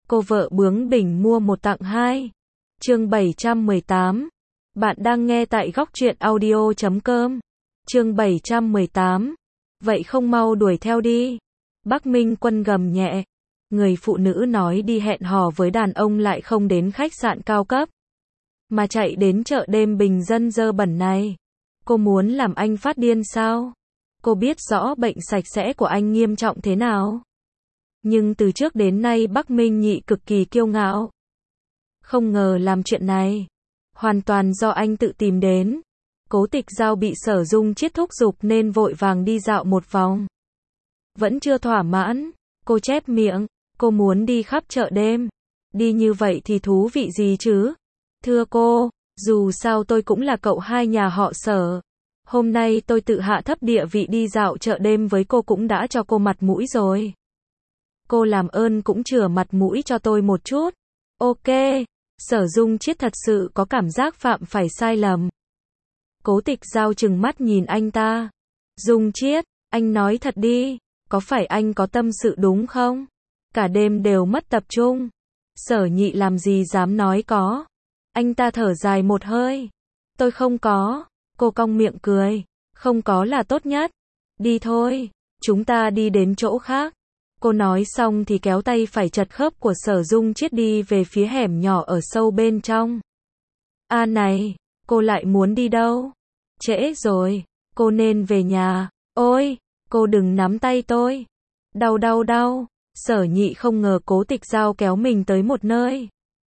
Cô vợ bướng bỉnh mua một tặng hai. Chương 718. Bạn đang nghe tại góc truyện audio.com. Chương 718. Vậy không mau đuổi theo đi. Bắc Minh Quân gầm nhẹ. Người phụ nữ nói đi hẹn hò với đàn ông lại không đến khách sạn cao cấp, mà chạy đến chợ đêm bình dân dơ bẩn này. Cô muốn làm anh phát điên sao? Cô biết rõ bệnh sạch sẽ của anh nghiêm trọng thế nào. Nhưng từ trước đến nay Bắc Minh Nhị cực kỳ kiêu ngạo. Không ngờ làm chuyện này hoàn toàn do anh tự tìm đến. Cố Tịch Giao bị Sở Dung Chiết thúc giục nên vội vàng đi dạo một vòng. Vẫn chưa thỏa mãn, cô chép miệng, cô muốn đi khắp chợ đêm. Đi như vậy thì thú vị gì chứ? Thưa cô, dù sao tôi cũng là cậu hai nhà họ Sở. Hôm nay tôi tự hạ thấp địa vị đi dạo chợ đêm với cô cũng đã cho cô mặt mũi rồi. Cô làm ơn cũng chừa mặt mũi cho tôi một chút. Ok. Sở Dung Chiết thật sự có cảm giác phạm phải sai lầm. Cố Tịch Giao trừng mắt nhìn anh ta. Dung Chiết, anh nói thật đi, có phải anh có tâm sự đúng không? Cả đêm đều mất tập trung. Sở Nhị làm gì dám nói có. Anh ta thở dài một hơi. Tôi không có. Cô cong miệng cười. Không có là tốt nhất. Đi thôi, chúng ta đi đến chỗ khác. Cô nói xong thì kéo tay phải chật khớp của Sở Dung Chiết đi về phía hẻm nhỏ ở sâu bên trong. À này, cô lại muốn đi đâu? Trễ rồi, cô nên về nhà. Ôi, cô đừng nắm tay tôi. Đau đau đau. Sở Nhị không ngờ Cố Tịch Giao kéo mình tới một nơi.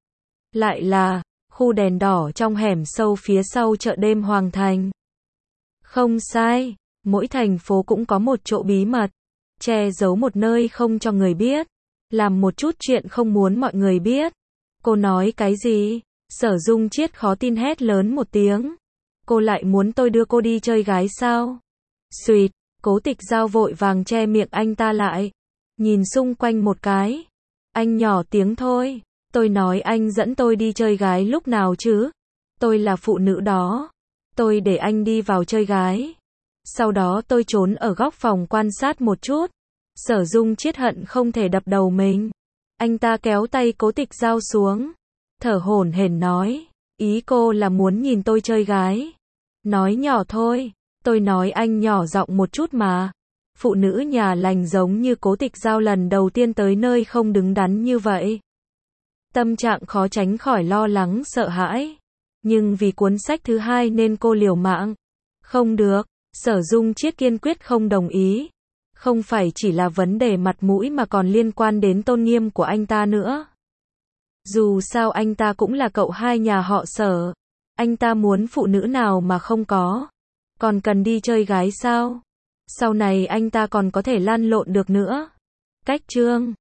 Lại là khu đèn đỏ trong hẻm sâu phía sau chợ đêm Hoàng Thành. Không sai, mỗi thành phố cũng có một chỗ bí mật. Che giấu một nơi không cho người biết. Làm một chút chuyện không muốn mọi người biết. Cô nói cái gì? Sở Dung Chiết khó tin hét lớn một tiếng. Cô lại muốn tôi đưa cô đi chơi gái sao? Xuyệt, Cố Tịch Giao vội vàng che miệng anh ta lại. Nhìn xung quanh một cái. Anh nhỏ tiếng thôi. Tôi nói anh dẫn tôi đi chơi gái lúc nào chứ? Tôi là phụ nữ đó. Tôi để anh đi vào chơi gái. Sau đó tôi trốn ở góc phòng quan sát một chút. Sở Dung Chiết hận không thể đập đầu mình. Anh ta kéo tay Cố Tịch Giao xuống. Thở hổn hển nói. Ý cô là muốn nhìn tôi chơi gái. Nói nhỏ thôi. Tôi nói anh nhỏ giọng một chút mà. Phụ nữ nhà lành giống như Cố Tịch Giao lần đầu tiên tới nơi không đứng đắn như vậy. Tâm trạng khó tránh khỏi lo lắng sợ hãi. Nhưng vì cuốn sách thứ hai nên cô liều mạng. Không được. Sở Dung Chiết kiên quyết không đồng ý. Không phải chỉ là vấn đề mặt mũi mà còn liên quan đến tôn nghiêm của anh ta nữa. Dù sao anh ta cũng là cậu hai nhà họ Sở. Anh ta muốn phụ nữ nào mà không có. Còn cần đi chơi gái sao? Sau này anh ta còn có thể lăn lộn được nữa. Cách chương